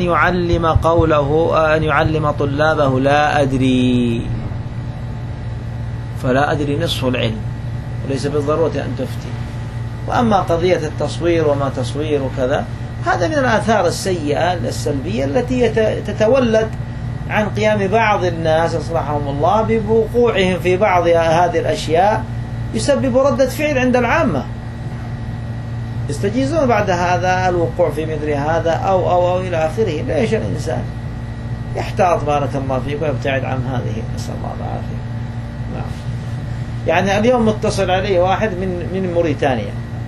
يعلم طلابه لا أدري، فلا أدري نصف العلم، وليس بالضرورة أن تفتي. وأما قضية التصوير وما تصوير وكذا، هذا من الآثار السيئة السلبية التي تتولد عن قيام بعض الناس أصلحهم الله بوقوعهم في بعض هذه الأشياء، يسبب ردة فعل عند العامة، يستجيزون بعد هذا الوقوع في مثل هذا أو إلى آخره. ليش الإنسان يحتاط بارك الله فيك ويبتعد عن هذه، نسأل الله العافية. نعم. يعني اليوم متصل عليه واحد من موريتانيا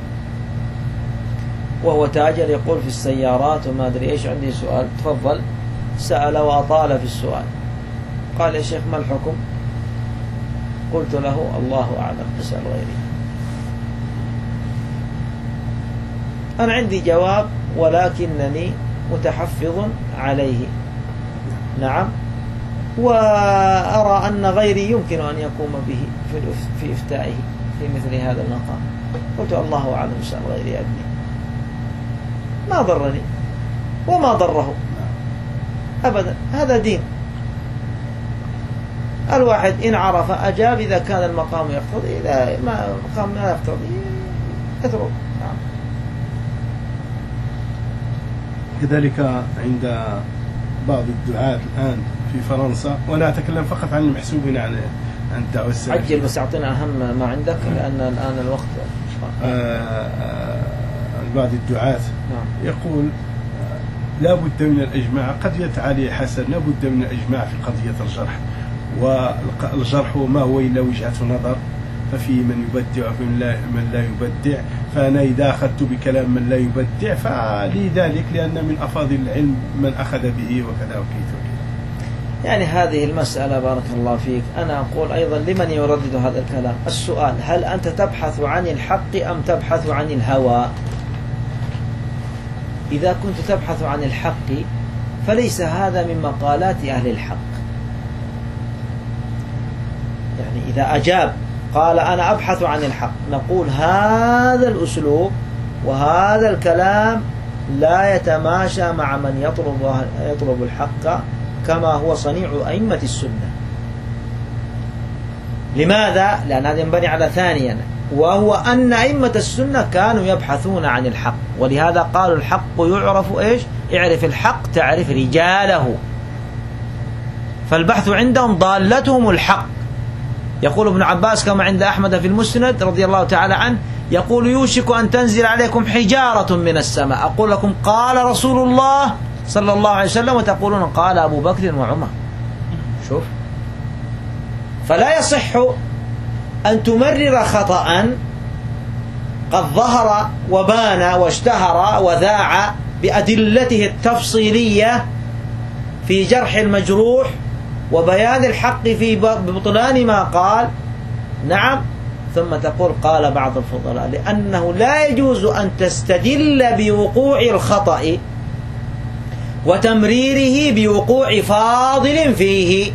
وهو تاجر، يقول في السيارات وما أدري إيش، عندي سؤال. تفضل. سأل وأطال في السؤال، قال: يا شيخ ما الحكم؟ قلت له: الله أعلم، اسأل غيري. أنا عندي جواب ولكنني متحفظ عليه، نعم، وأرى أن غيري يمكن أن يقوم به في إفتائه في مثل هذا المقام. قلت: الله أعلم، اسأل غيري يا ابني، ما ضرني وما ضره أبدا، هذا دين. الواحد إن عرف أجاب، إذا كان المقام يقتضي، إذا ما المقام لا يقتضي اترك. نعم. كذلك عند بعض الدعاة الآن في فرنسا، وأنا أتكلم فقط عن المحسوبين عن الدعوة السلفية. عجل بس أعطينا أهم ما عندك، لأن الآن الوقت بعض الدعاة يقول لا بد من الإجماع. قد يتعالي حسن لا بد من الإجماع في قضية الجرح، والجرح ما هو إلا وجهة نظر، ففي من يبدع وفي من لا يبدع. فأنا إذا أخذت بكلام من لا يبدع فلذلك لأن من أفاضل العلم من أخذ به وكذا وكذا. يعني هذه المسألة بارك الله فيك، أنا أقول أيضا لمن يردد هذا الكلام السؤال: هل أنت تبحث عن الحق أم تبحث عن الهوى؟ إذا كنت تبحث عن الحق فليس هذا من مقالات أهل الحق. يعني إذا أجاب قال أنا أبحث عن الحق، نقول هذا الأسلوب وهذا الكلام لا يتماشى مع من يطلب الحق كما هو صنيع أئمة السنة. لماذا؟ لأن هذا ينبني على ثانيا، وهو أن أئمة السنة كانوا يبحثون عن الحق، ولهذا قالوا الحق يعرف إيش؟ اعرف الحق تعرف رجاله. فالبحث عندهم ضالتهم الحق. يقول ابن عباس كما عند أحمد في المسند رضي الله تعالى عنه، يقول يوشك أن تنزل عليكم حجارة من السماء، أقول لكم قال رسول الله صلى الله عليه وسلم وتقولون قال أبو بكر وعمر. شوف، فلا يصح أن تمرر خطأ قد ظهر وبان واشتهر وذاع بأدلته التفصيلية في جرح المجروح وبيان الحق في بطلان ما قال، نعم، ثم تقول قال بعض الفضلاء، لأنه لا يجوز أن تستدل بوقوع الخطأ وتمريره بوقوع فاضل فيه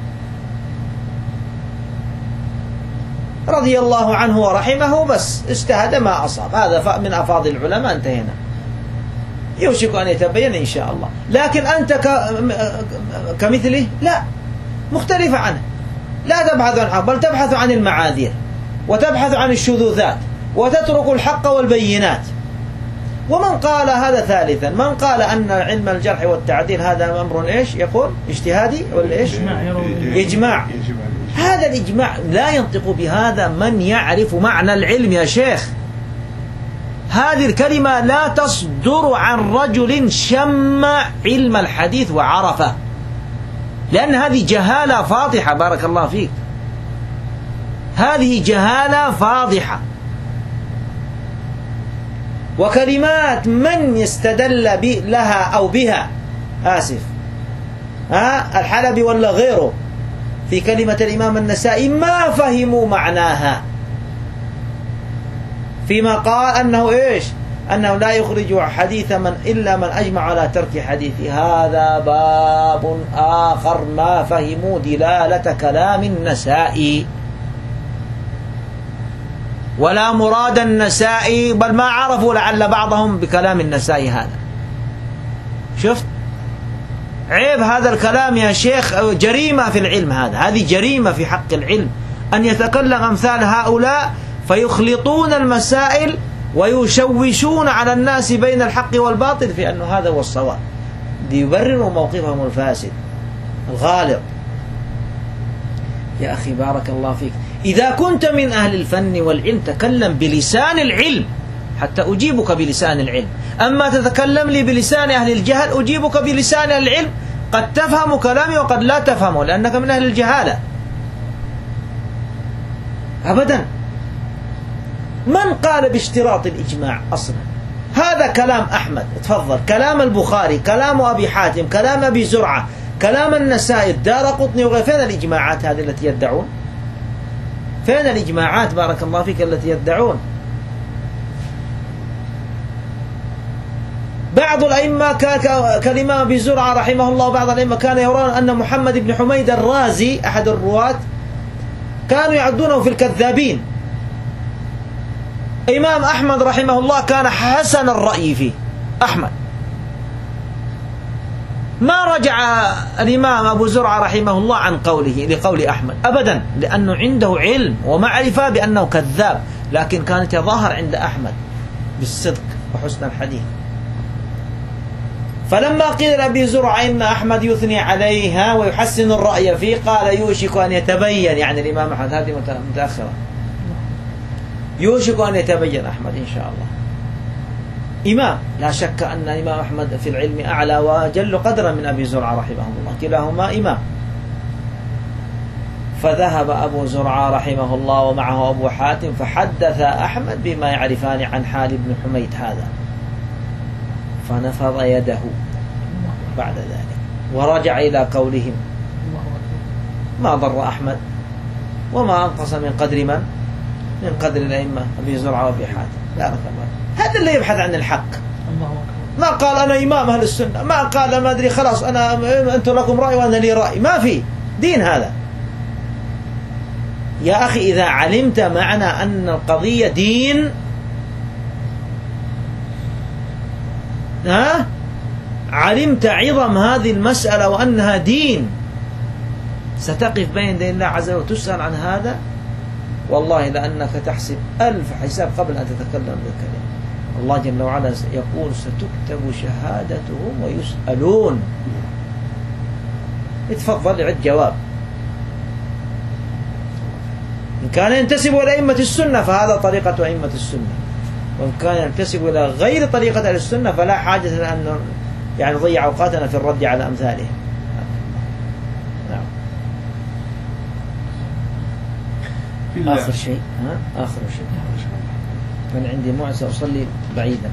رضي الله عنه ورحمه، بس اجتهد ما أصاب، هذا من أفاضل العلماء، انتهينا. يوشك أن يتبين إن شاء الله. لكن أنت كمثله لا، مختلف عنه، لا تبحث عن الحق بل تبحث عن المعاذير وتبحث عن الشذوذات وتترك الحق والبينات. ومن قال هذا ثالثا، من قال أن علم الجرح والتعديل هذا أمر إيش يقول اجتهادي ولا إيش؟ إجماع. هذا الإجماع لا ينطق بهذا من يعرف معنى العلم يا شيخ. هذه الكلمة لا تصدر عن رجل شم علم الحديث وعرفه، لأن هذه جهالة فاضحة بارك الله فيك، هذه جهالة فاضحة. وكلمات من يستدل لها أو بها الحلبي ولا غيره في كلمة الإمام النسائي ما فهموا معناها، فيما قال أنه إيش؟ أنه لا يخرج حديث من إلا من أجمع على ترك حديثه. هذا باب آخر، ما فهموا دلالة كلام النسائي ولا مراد النسائي، بل ما عرفوا لعل بعضهم بكلام النسائي. هذا شفت عيب هذا الكلام يا شيخ، جريمة في العلم، هذه جريمة في حق العلم أن يتكلم أمثال هؤلاء فيخلطون المسائل ويشوشون على الناس بين الحق والباطل في أنه هذا هو الصواب، ليبرروا موقفهم الفاسد الغالط. يا أخي بارك الله فيك، إذا كنت من أهل الفن والعلم تكلم بلسان العلم حتى أجيبك بلسان العلم، أما تتكلم لي بلسان أهل الجهل أجيبك بلسان أهل العلم، قد تفهم كلامي وقد لا تفهمه لأنك من أهل الجهالة. أبدا. من قال باشتراط الإجماع أصلا؟ هذا كلام أحمد، تفضل، كلام البخاري، كلام أبي حاتم، كلام أبي زرعة، كلام النسائي، الدارقطني وغيره. فين الإجماعات هذه التي يدعون؟ فين الإجماعات بارك الله فيك التي يدعون؟ بعض الأئمة كالإمام أبي زرعة رحمه الله، بعض الأئمة كان يرون أن محمد بن حميد الرازي أحد الرواة كانوا يعدونه في الكذابين. إمام أحمد رحمه الله كان حسن الرأي فيه. أحمد ما رجع الإمام أبو زرعة رحمه الله عن قوله لقول أحمد أبدا، لأنه عنده علم ومعرفة بأنه كذاب، لكن كانت يظاهر عند أحمد بالصدق وحسن الحديث. فلما قيل لأبي زرعة إن أحمد يثني عليها ويحسن الرأي فيه، قال يوشك أن يتبين، يعني الإمام أحمد، هذه متأخرة، يوشك أن يتبين أحمد إن شاء الله. إمام، لا شك أن الإمام أحمد في العلم أعلى وأجل قدرا من أبي زرعة رحمه الله، كلاهما إمام. فذهب أبو زرعة رحمه الله ومعه أبو حاتم فحدث أحمد بما يعرفان عن حال ابن حميد هذا، فنفض يده بعد ذلك ورجع إلى قولهم، ما ضر أحمد وما أنقص من قدر من قدر الأئمة أبي زرعة وأبي حاتم. لا ركب، هذا اللي يبحث عن الحق. ما قال أنا إمام أهل السنة، ما قال ما أدري خلاص أنا أنتم لكم رأي وأنا لي رأي، ما في دين هذا يا أخي. إذا علمت معنى أن القضية دين، علمت عظم هذه المسألة وأنها دين، ستقف بين يدي الله عز وجل وتسأل عن هذا، والله لأنك تحسب 1000 حساب قبل أن تتكلم بالكلمة. الله جل وعلا يقول ستكتب شهادتهم ويسألون. اتفضل عد جواب. إن كان ينتسب إلى أئمة السنة فهذا طريقة أئمة السنة، وإن كان ينتسب إلى غير طريقة أهل السنة فلا حاجة لأن يعني نضيع أوقاتنا في الرد على أمثالهم. نعم. آخر شيء آخر شيء من عندي موعد سأصلي بعيدا.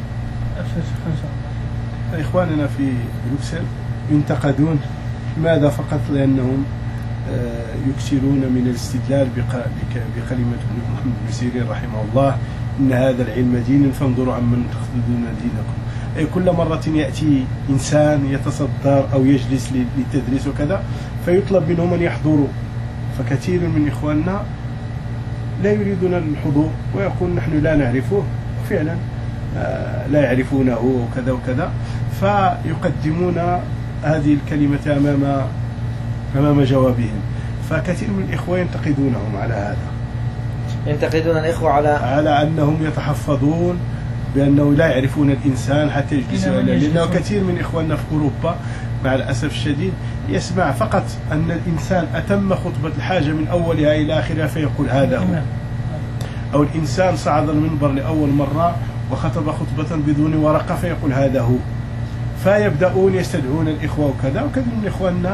إخواننا في بروكسل ينتقدون، ماذا؟ فقط لأنهم يكثرون من الاستدلال بكلمة محمد بن سيرين رحمه الله إن هذا العلم دين فانظروا عمن تأخذون دينكم. أي كل مرة يأتي إنسان يتصدر أو يجلس للتدريس وكذا فيطلب منهم أن يحضروا، فكثير من إخواننا لا يريدون الحضور ويقول نحن لا نعرفه، فعلا لا يعرفونه وكذا وكذا، فيقدمون هذه الكلمة أمام جوابهم. فكثير من الإخوة ينتقدونهم على هذا، ينتقدون الإخوة على أنهم يتحفظون بأنه لا يعرفون الإنسان حتى يجلسوا، لأنه كثير من إخواننا في أوروبا مع الأسف الشديد يسمع فقط أن الإنسان أتم خطبة الحاجة من أولها إلى آخرها فيقول هذا هو، أو الإنسان صعد المنبر لأول مرة وخطب خطبة بدون ورقة فيقول هذا هو، فيبدأون يستدعون الإخوة وكذا. وكثير من إخواننا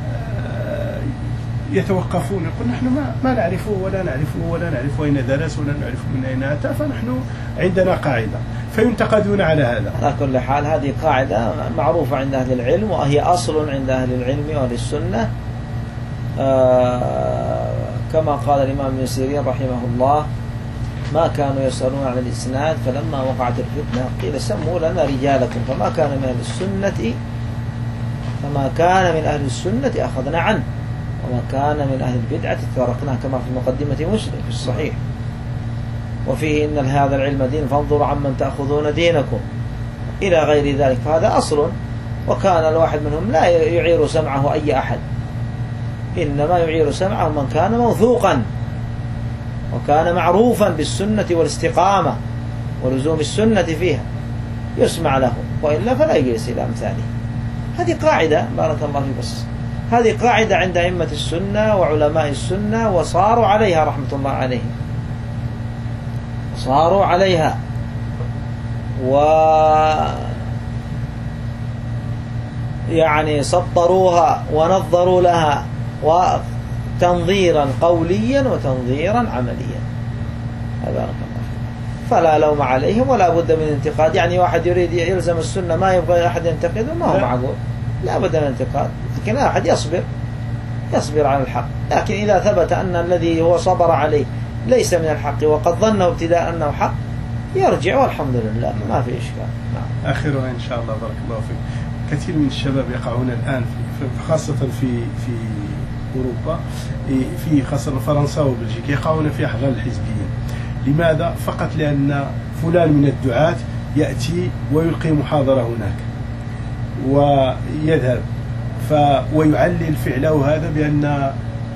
يتوقفون يقول نحن ما نعرفه ولا نعرف أين درس ولا نعرف من أين أتى، فنحن عندنا قاعدة، فينتقدون على هذا. على كل حال هذه قاعدة معروفة عند أهل العلم، وهي أصل عند أهل العلم وأهل السنة، كما قال الإمام ابن سيرين رحمه الله ما كانوا يسألون عن الإسناد فلما وقعت الفتنة قيل سموا لنا رجالكم، فما كان من أهل السنة أخذنا عنه، وما كان من أهل البدعة تركناه، كما في مقدمة مسلم في الصحيح. وفيه إن هذا العلم دين فانظروا عمن تأخذون دينكم إلى غير ذلك، فهذا أصل. وكان الواحد منهم لا يعير سمعه أي أحد، إنما يعير سمعه من كان موثوقا وكان معروفا بالسنة والاستقامة ولزوم السنة فيها يسمع له، وإلا فلا يجلس إلى أمثاله. هذه قاعدة بارك الله فيك، بس هذه قاعدة عند أئمة السنة وعلماء السنة، وصاروا عليها رحمة الله عليهم، صاروا عليها يعني سطروها ونظروا لها وتنظيرا قوليا وتنظيرا عمليا. بارك الله فيك. فلا لوم عليهم ولا بد من انتقاد. يعني واحد يريد يلزم السنة ما يبغى أحد ينتقده، ما هو معقول، لا بد من انتقاد، لكن أحد يصبر على الحق. لكن إذا ثبت أن الذي هو صبر عليه ليس من الحق وقد ظنه ابتداء أنه حق يرجع، والحمد لله ما في إشكال. آخرها إن شاء الله بارك الله فيك. كثير من الشباب يقعون الآن خاصة في أوروبا، في خاصة فرنسا وبلجيكا، يقعون في أحضان الحزبيين. لماذا؟ فقط لأن فلان من الدعاة يأتي ويلقي محاضرة هناك ويذهب ويعلل فعله هذا بأن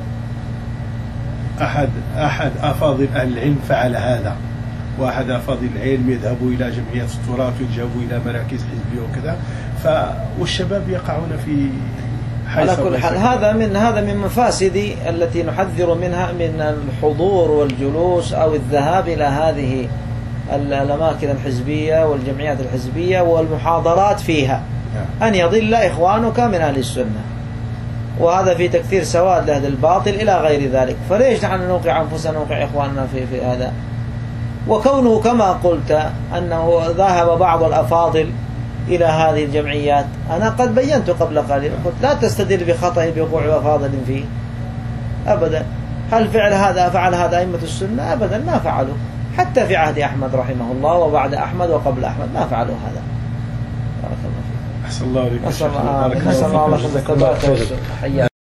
أحد أفاضل أهل العلم فعل هذا، وأحد أفاضل العلم يذهب إلى جمعيات التراث ويذهب إلى مراكز حزبية وكذا، والشباب يقعون في على كل حال هذا من مفاسد التي نحذر منها من الحضور والجلوس أو الذهاب إلى هذه الأماكن الحزبية والجمعيات الحزبية والمحاضرات فيها، أن يضل إخوانك من أهل السنة، وهذا في تكثير سواد لأهل الباطل إلى غير ذلك. فليش نحن نوقع أنفسنا نوقع إخواننا في هذا؟ وكونه كما قلت أنه ذهب بعض الأفاضل إلى هذه الجمعيات، أنا قد بينت قبل قليل، قلت لا تستدل بخطأ بوقوع أفاضل فيه أبدا. هل فعل هذا أئمة السنة؟ أبدا ما فعلوا، حتى في عهد أحمد رحمه الله وبعد أحمد وقبل أحمد ما فعلوا هذا. بارك الله فيك. أحسن الله عليك. نسأل الله الثبات والسداد.